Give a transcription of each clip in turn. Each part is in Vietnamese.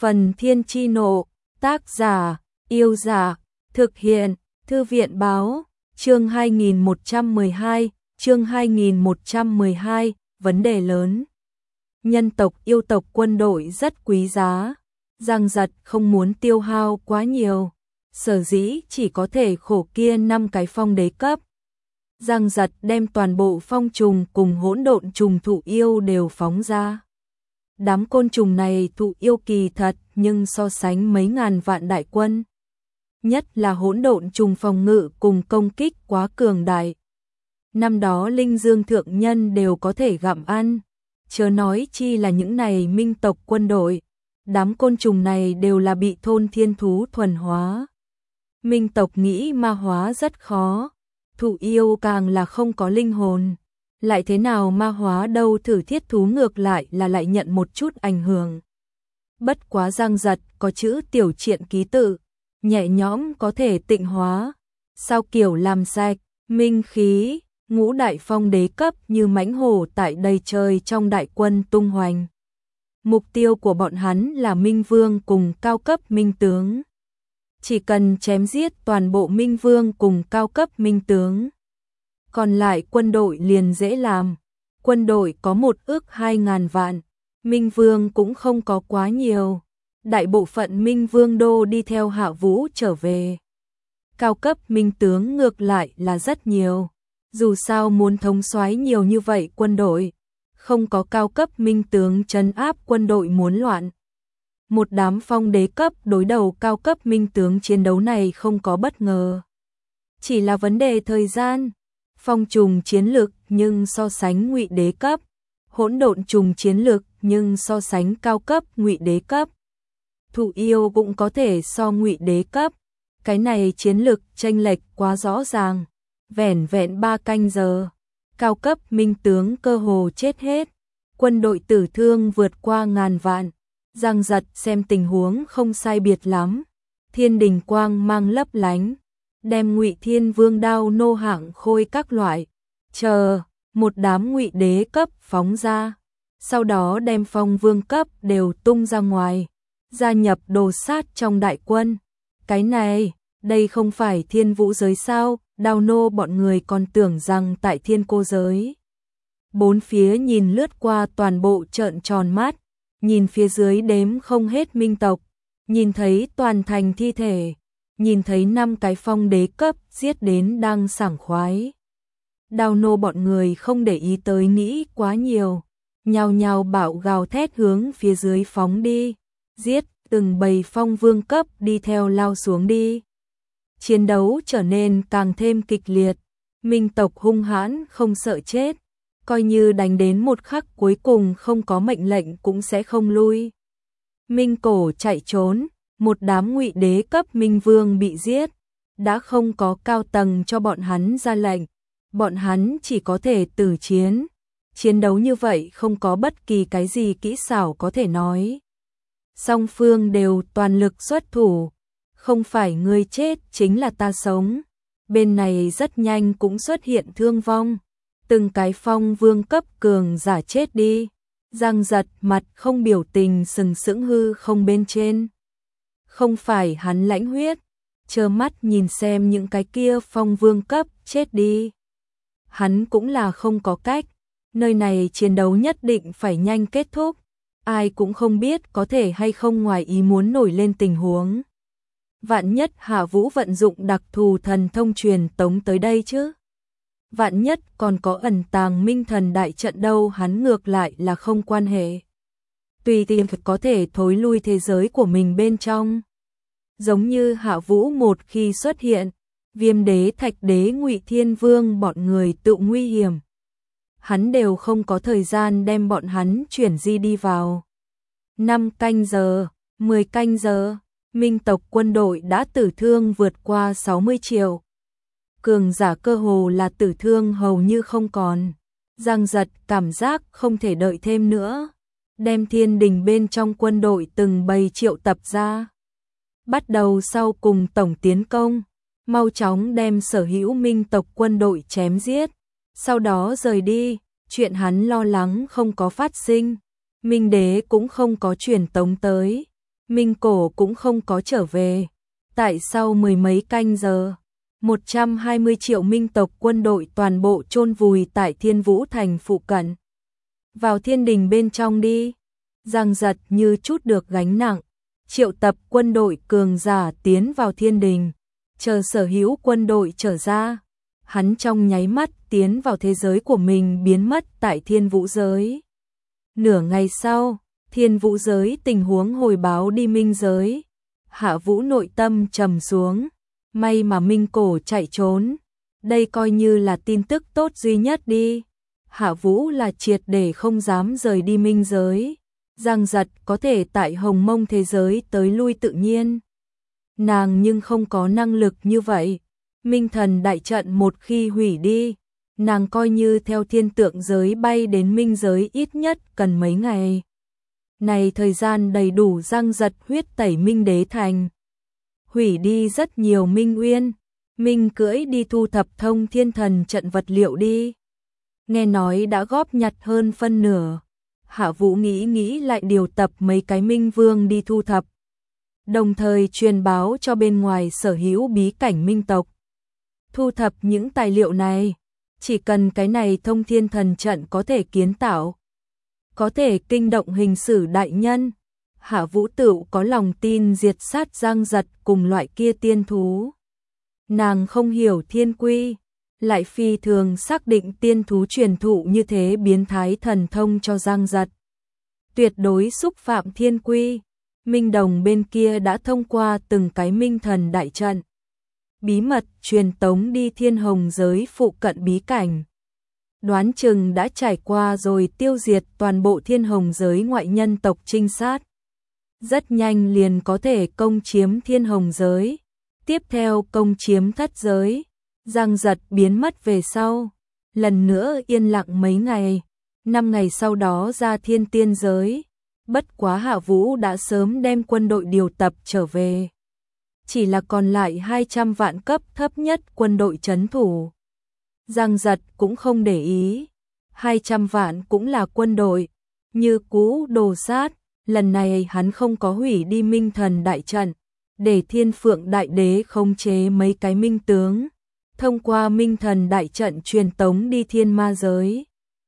Phần Thiên Chi Nộ, tác giả, Yêu Giả, thực hiện, Thư viện Báo, chương 2112, vấn đề lớn. Nhân tộc yêu tộc quân đội rất quý giá, Giang Giật không muốn tiêu hao quá nhiều, sở dĩ chỉ có thể khổ kia 5 cái phong đế cấp. Giang Giật đem toàn bộ phong trùng cùng hỗn độn trùng thụ yêu đều phóng ra. Đám côn trùng này thụ yêu kỳ thật, nhưng so sánh mấy ngàn vạn đại quân, nhất là hỗn độn trùng phòng ngự cùng công kích quá cường đại. Năm đó Linh Dương thượng nhân đều có thể gặm ăn, chớ nói chi là những này minh tộc quân đội. Đám côn trùng này đều là bị thôn thiên thú thuần hóa. Minh tộc nghĩ ma hóa rất khó, thụ yêu càng là không có linh hồn, lại thế nào ma hóa đâu, thử thiết thú ngược lại là lại nhận một chút ảnh hưởng. Bất quá Giang Giật có chữ tiểu triện ký tự, nhẹ nhõm có thể tịnh hóa, sao kiểu làm sạch, minh khí, ngũ đại phong đế cấp như mãnh hổ tại đây trời trong đại quân tung hoành. Mục tiêu của bọn hắn là Minh Vương cùng cao cấp Minh Tướng. Chỉ cần chém giết toàn bộ Minh Vương cùng cao cấp Minh Tướng, còn lại quân đội liền dễ làm. Quân đội có 1.200.000 vạn, Minh Vương cũng không có quá nhiều. Đại bộ phận Minh Vương đô đi theo Hạ Vũ trở về. Cao cấp Minh Tướng ngược lại là rất nhiều. Dù sao muốn thống soái nhiều như vậy quân đội, không có cao cấp Minh Tướng trấn áp quân đội muốn loạn. Một đám phong đế cấp đối đầu cao cấp Minh Tướng, chiến đấu này không có bất ngờ, chỉ là vấn đề thời gian. Phong trùng chiến lực nhưng so sánh ngụy đế cấp, hỗn độn trùng chiến lực nhưng so sánh cao cấp ngụy đế cấp, thụ yêu cũng có thể so ngụy đế cấp. Cái này chiến lực chênh lệch quá rõ ràng. Vẻn vẹn 3 canh giờ, cao cấp Minh Tướng cơ hồ chết hết, quân đội tử thương vượt qua ngàn vạn. Giang Giật xem tình huống không sai biệt lắm, thiên đình quang mang lấp lánh, đem Ngụy Thiên Vương đao nô hạng khôi các loại, chờ một đám ngụy đế cấp phóng ra, sau đó đem phong vương cấp đều tung ra ngoài, gia nhập đồ sát trong đại quân. Cái này, đây không phải thiên vũ giới sao? Đao nô bọn người còn tưởng rằng tại thiên cô giới. Bốn phía nhìn lướt qua toàn bộ trợn tròn mắt, nhìn phía dưới đếm không hết minh tộc, nhìn thấy toàn thành thi thể, nhìn thấy 5 cái phong đế cấp giết đến đang sảng khoái. Đao nô bọn người không để ý tới nghĩ quá nhiều, nhao nhao bạo gào thét hướng phía dưới phóng đi, giết từng bầy phong vương cấp đi theo lao xuống đi. Chiến đấu trở nên càng thêm kịch liệt, minh tộc hung hãn không sợ chết, coi như đánh đến một khắc cuối cùng không có mệnh lệnh cũng sẽ không lui. Minh cổ chạy trốn, một đám ngụy đế cấp Minh Vương bị giết, đã không có cao tầng cho bọn hắn ra lệnh, bọn hắn chỉ có thể tử chiến. Chiến đấu như vậy không có bất kỳ cái gì kỹ xảo có thể nói. Song phương đều toàn lực xuất thủ. Không phải ngươi chết chính là ta sống. Bên này rất nhanh cũng xuất hiện thương vong. Từng cái phong vương cấp cường giả chết đi. Giang Giật mặt không biểu tình sừng sững hư không bên trên. Không phải hắn lãnh huyết, trơ mắt nhìn xem những cái kia phong vương cấp chết đi. Hắn cũng là không có cách. Nơi này chiến đấu nhất định phải nhanh kết thúc. Ai cũng không biết có thể hay không ngoài ý muốn nổi lên tình huống. Vạn nhất Hạ Vũ vận dụng đặc thù thần thông truyền tống tới đây chứ. Vạn nhất còn có ẩn tàng minh thần đại trận đâu, hắn ngược lại là không quan hệ. Tùy tiện có thể thối lui thế giới của mình bên trong. Giống như Hạ Vũ một khi xuất hiện, Viêm đế, Thạch đế, Ngụy Thiên Vương bọn người tự nguy hiểm. Hắn đều không có thời gian đem bọn hắn chuyển di đi vào. 5 canh giờ, 10 canh giờ. Minh tộc quân đội đã tử thương vượt qua 60 triệu. Cường giả cơ hồ là tử thương hầu như không còn. Giang Giật cảm giác không thể đợi thêm nữa, đem thiên đình bên trong quân đội từng bầy triệu tập ra. Bắt đầu sau cùng tổng tiến công, mau chóng đem sở hữu minh tộc quân đội chém giết, sau đó rời đi. Chuyện hắn lo lắng không có phát sinh, Minh đế cũng không có truyền tống tới. Minh Cổ cũng không có trở về. Tại sau mười mấy canh giờ, 120 triệu Minh tộc quân đội toàn bộ chôn vùi tại Thiên Vũ Thành phụ cận. Vào thiên đình bên trong đi. Giang Giật như chút được gánh nặng, triệu tập quân đội cường giả tiến vào thiên đình, chờ sở hữu quân đội trở ra. Hắn trong nháy mắt tiến vào thế giới của mình, biến mất tại Thiên Vũ giới. Nửa ngày sau, Thiên Vũ giới tình huống hồi báo đi Minh giới. Hạ Vũ nội tâm trầm xuống, may mà Minh Cổ chạy trốn, đây coi như là tin tức tốt duy nhất đi. Hạ Vũ là triệt để không dám rời đi Minh giới. Giang Giật có thể tại Hồng Mông thế giới tới lui tự nhiên. Nàng nhưng không có năng lực như vậy. Minh thần đại trận một khi hủy đi, nàng coi như theo thiên tượng giới bay đến Minh giới ít nhất cần mấy ngày. Này thời gian đầy đủ Giang Giật huyết tẩy Minh đế thành, hủy đi rất nhiều Minh uyên. Minh cưỡi đi thu thập thông thiên thần trận vật liệu đi. Nghe nói đã góp nhặt hơn phân nửa. Hạ Vũ nghĩ lại điều tập mấy cái Minh vương đi thu thập, đồng thời truyền báo cho bên ngoài sở hữu bí cảnh Minh tộc. Thu thập những tài liệu này, chỉ cần cái này thông thiên thần trận có thể kiến tạo, có thể kinh động hình sử đại nhân. Hạ Vũ Tựu có lòng tin diệt sát Giang Giật cùng loại kia tiên thú. Nàng không hiểu thiên quy, lại phi thường xác định tiên thú truyền thụ như thế biến thái thần thông cho Giang Giật, tuyệt đối xúc phạm thiên quy. Minh Đồng bên kia đã thông qua từng cái Minh thần đại trận, bí mật truyền tống đi Thiên Hồng giới phụ cận bí cảnh. Đoán chừng đã trải qua rồi tiêu diệt toàn bộ Thiên Hồng giới ngoại nhân tộc trinh sát. Rất nhanh liền có thể công chiếm Thiên Hồng giới, tiếp theo công chiếm Thất giới. Giang Giật biến mất về sau, lần nữa yên lặng mấy ngày, 5 ngày sau đó ra Thiên Tiên giới. Bất quá Hạ Vũ đã sớm đem quân đội điều tập trở về, chỉ là còn lại 200 vạn cấp thấp nhất quân đội trấn thủ. Giang Giật cũng không để ý, 200 vạn cũng là quân đội, như cũ đồ sát. Lần này hắn không có hủy đi Minh thần đại trận, để Thiên Phượng đại đế khống chế mấy cái minh tướng, thông qua Minh thần đại trận truyền tống đi Thiên Ma giới.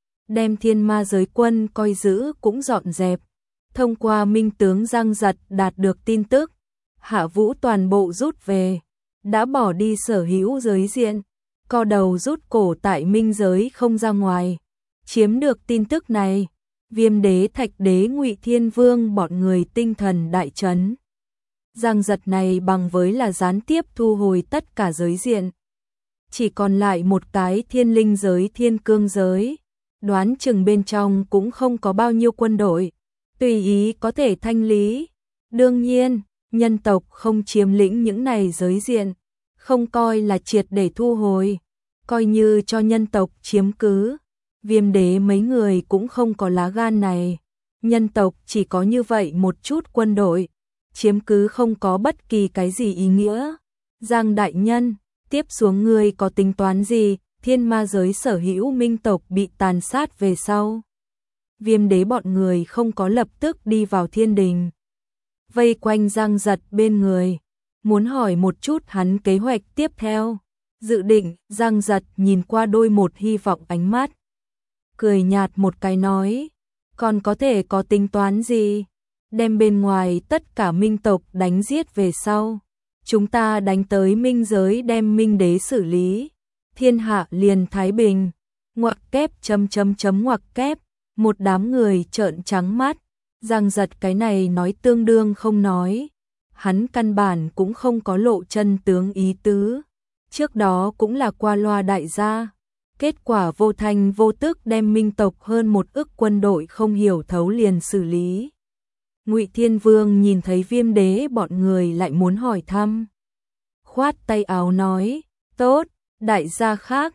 Đem Thiên Ma giới quân coi giữ cũng dọn dẹp. Thông qua minh tướng Giang Giật đạt được tin tức, Hạ Vũ toàn bộ rút về, đã bỏ đi sở hữu giới diện, co đầu rút cổ tại Minh giới không ra ngoài. Chiếm được tin tức này, Viêm đế, Thạch đế, Ngụy Thiên Vương bọn người tinh thần đại chấn. Giang Giật này bằng với là gián tiếp thu hồi tất cả giới diện, chỉ còn lại một cái Thiên Linh giới, Thiên Cương giới. Đoán chừng bên trong cũng không có bao nhiêu quân đội, tùy ý có thể thanh lý. Đương nhiên, nhân tộc không chiếm lĩnh những này giới diện, không coi là triệt để thu hồi, coi như cho nhân tộc chiếm cứ. Viêm đế mấy người cũng không có lá gan này. Nhân tộc chỉ có như vậy một chút quân đội, chiếm cứ không có bất kỳ cái gì ý nghĩa. Giang đại nhân, tiếp xuống ngươi có tính toán gì? Thiên Ma giới sở hữu minh tộc bị tàn sát về sau, Viêm đế bọn người không có lập tức đi vào thiên đình, vây quanh Giang Giật bên người, muốn hỏi một chút hắn kế hoạch tiếp theo. Dự định. Giang Giật nhìn qua đôi một hy vọng ánh mắt, cười nhạt một cái nói, còn có thể có tính toán gì? Đem bên ngoài tất cả minh tộc đánh giết về sau, chúng ta đánh tới minh giới đem minh đế xử lý, thiên hạ liền thái bình. Ngoặc kép ngoặc kép. Một đám người trợn trắng mắt. Giang Giật cái này nói tương đương không nói, hắn căn bản cũng không có lộ chân tướng ý tứ. Trước đó cũng là qua loa đại gia, kết quả vô thanh vô tức đem minh tộc hơn 1 ức quân đội không hiểu thấu liền xử lý. Ngụy Thiên Vương nhìn thấy Viêm đế bọn người lại muốn hỏi thăm, khoát tay áo nói, tốt, đại gia khác,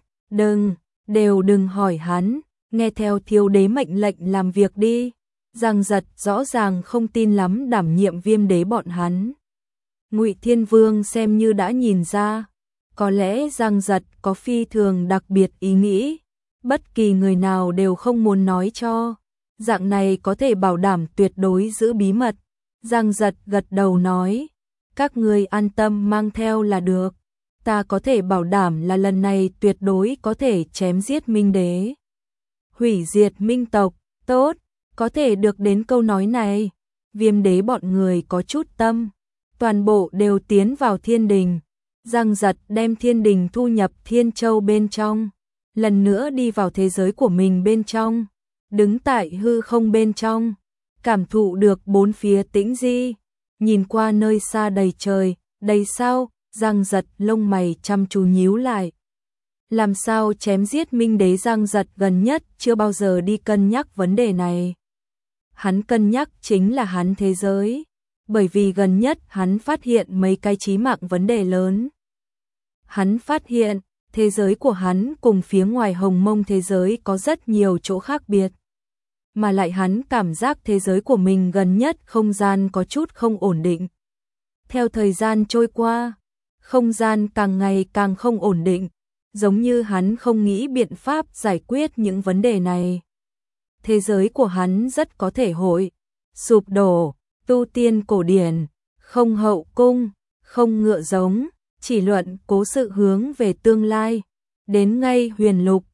đừng hỏi hắn, nghe theo thiếu đế mệnh lệnh làm việc đi. Giang Giật rõ ràng không tin lắm đảm nhiệm Viêm đế bọn hắn. Ngụy Thiên Vương xem như đã nhìn ra, có lẽ Giang Giật có phi thường đặc biệt ý nghĩ, bất kỳ người nào đều không muốn nói cho, dạng này có thể bảo đảm tuyệt đối giữ bí mật. Giang Giật gật đầu nói, các ngươi an tâm mang theo là được, ta có thể bảo đảm là lần này tuyệt đối có thể chém giết Minh Đế. Hủy diệt Minh tộc, tốt, có thể được đến câu nói này, Viêm Đế bọn người có chút tâm, toàn bộ đều tiến vào thiên đình. Giang Giật đem thiên đình thu nhập Thiên Châu bên trong, lần nữa đi vào thế giới của mình bên trong, đứng tại hư không bên trong, cảm thụ được bốn phía tĩnh di, nhìn qua nơi xa đầy trời, đầy sao, Giang Giật lông mày chăm chú nhíu lại. Làm sao chém giết Minh Đế? Giang Giật gần nhất chưa bao giờ đi cân nhắc vấn đề này. Hắn cân nhắc chính là hắn thế giới, bởi vì gần nhất hắn phát hiện mấy cái chí mạng vấn đề lớn. Hắn phát hiện, thế giới của hắn cùng phía ngoài Hồng Mông thế giới có rất nhiều chỗ khác biệt. Mà lại hắn cảm giác thế giới của mình gần nhất không gian có chút không ổn định. Theo thời gian trôi qua, không gian càng ngày càng không ổn định, giống như hắn không nghĩ biện pháp giải quyết những vấn đề này. Thế giới của hắn rất có thể hội sụp đổ, tu tiên cổ điển, không hậu cung, không ngựa giống, chỉ luận cố sự hướng về tương lai, đến ngay huyền lục,